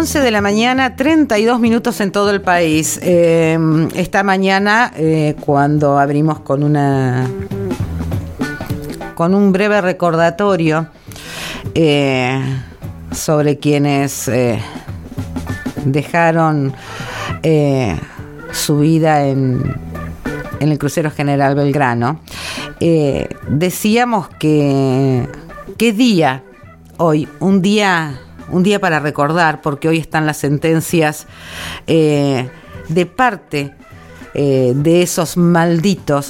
11 de la mañana, 32 minutos en todo el país. Esta mañana, cuando abrimos con un breve recordatorio sobre quienes dejaron su vida en el crucero General Belgrano, decíamos que qué día hoy, un día para recordar, porque hoy están las sentencias de parte de esos malditos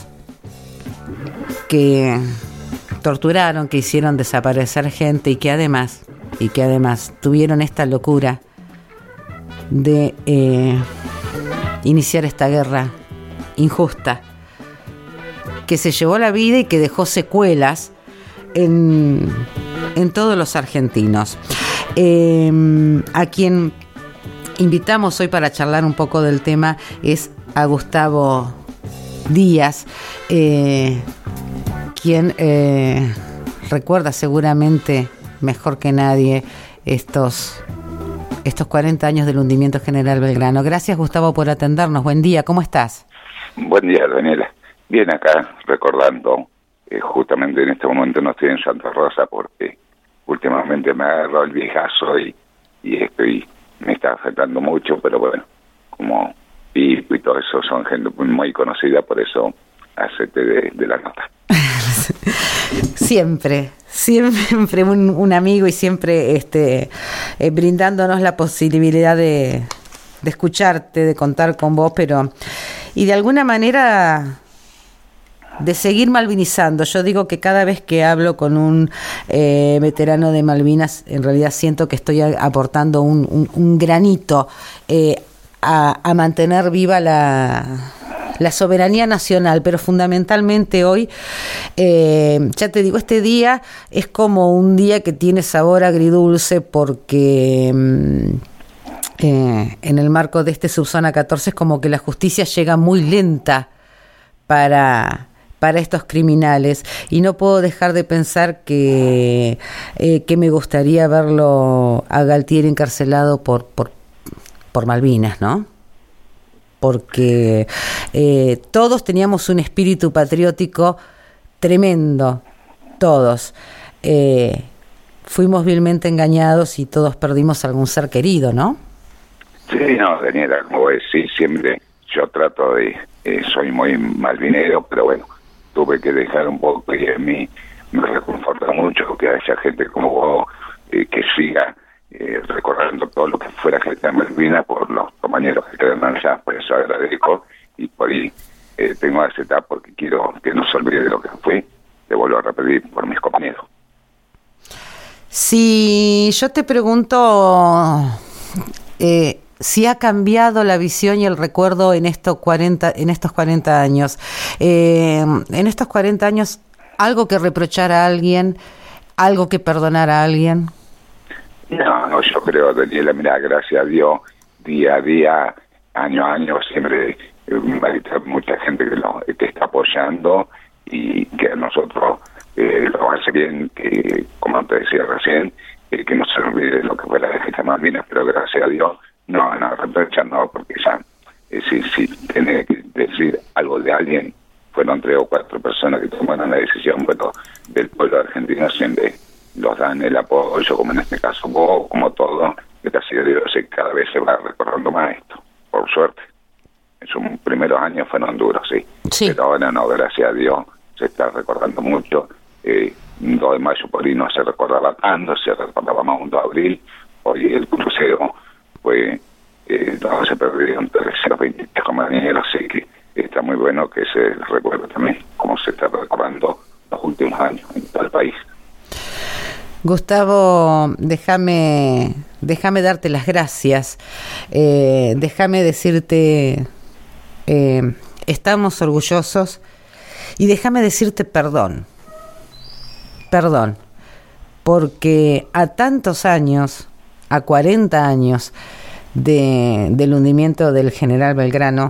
que torturaron, que hicieron desaparecer gente y que además tuvieron esta locura de iniciar esta guerra injusta que se llevó la vida y que dejó secuelas en todos los argentinos. A quien invitamos hoy para charlar un poco del tema es a Gustavo Díaz, quien recuerda seguramente mejor que nadie estos 40 años del hundimiento General Belgrano. Gracias, Gustavo, por atendernos. Buen día, ¿cómo estás? Buen día, Daniela. Bien, acá recordando, justamente en este momento no estoy en Santa Rosa porque últimamente me agarró el viejazo y me está afectando mucho, pero bueno, como Pipo y todo eso son gente muy conocida, por eso acepté de la nota. Siempre un amigo y siempre brindándonos la posibilidad de escucharte, de contar con vos, pero y de alguna manera de seguir malvinizando. Yo digo que cada vez que hablo con un veterano de Malvinas, en realidad siento que estoy aportando un granito a mantener viva la soberanía nacional, pero fundamentalmente hoy, ya te digo, este día es como un día que tiene sabor agridulce porque en el marco de este Subzona 14 es como que la justicia llega muy lenta para estos criminales, y no puedo dejar de pensar que me gustaría verlo a Galtieri encarcelado por Malvinas, ¿no? Porque todos teníamos un espíritu patriótico tremendo, todos. Fuimos vilmente engañados y todos perdimos algún ser querido, ¿no? Sí, no, Daniela, como vos decís, siempre yo trato de, soy muy malvinero, pero bueno, tuve que dejar un poco, y a mí me reconforta mucho que haya gente como vos que siga recordando todo lo que fuera gente de Malvinas por los compañeros que quedan allá, por eso agradezco, y por ahí tengo que aceptar porque quiero que no se olvide de lo que fue, te vuelvo a repetir por mis compañeros. Si yo te pregunto si ha cambiado la visión y el recuerdo en estos 40 años, en estos 40 años, algo que reprochar a alguien, algo que perdonar a alguien. No, yo creo, Daniela, mira, gracias a Dios, día a día, año a año, siempre hay mucha gente que está apoyando y que a nosotros lo hace bien, que, como te decía recién, que no se olvide lo que fue la defensa de Malvinas, pero gracias a Dios, no, reprochar no, porque ya, si tiene que decir algo de alguien, fueron 3 o 4 personas que tomaron la decisión, pero del pueblo argentino siempre los dan el apoyo, como en este caso vos, como todo, gracias a Dios, cada vez se va recordando más esto, por suerte. En sus primeros años fueron duros, sí, pero ahora no, gracias a Dios, se está recordando mucho. 2 de mayo por ahí no se recordaba tanto, se recordaba más un 2 de abril, hoy el crucero fue, no, se perdieron 323 compañeros, así que está muy bueno que se recuerde también cómo se está recordando los últimos años en todo el país. Gustavo, déjame darte las gracias, déjame decirte, estamos orgullosos, y déjame decirte perdón, porque a tantos años, a 40 años del hundimiento del General Belgrano,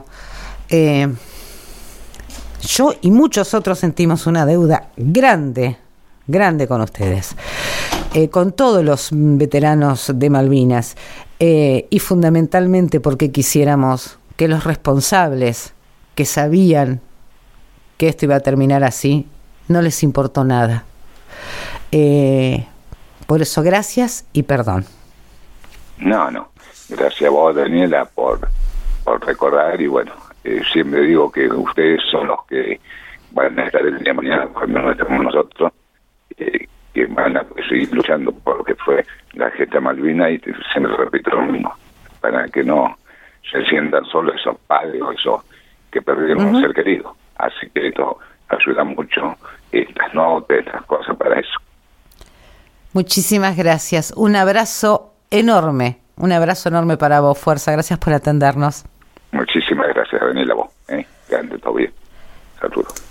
yo y muchos otros sentimos una deuda grande con ustedes. con todos los veteranos de Malvinas, y fundamentalmente porque quisiéramos que los responsables que sabían que esto iba a terminar así, no les importó nada. Por eso, gracias y perdón. No. Gracias a vos, Daniela, por recordar. Y bueno, siempre digo que ustedes son los que van a estar el día de mañana cuando no estemos nosotros, que van a seguir luchando por lo que fue la gesta Malvina. Y siempre repito lo mismo, para que no se sientan solo esos padres o esos que perdieron un ser querido. Así que esto ayuda mucho, estas notas, estas cosas para eso. Muchísimas gracias. Un abrazo enorme para vos. Fuerza, gracias por atendernos. Muchísimas gracias, Daniela, vos. Que ande todo bien. Saludos.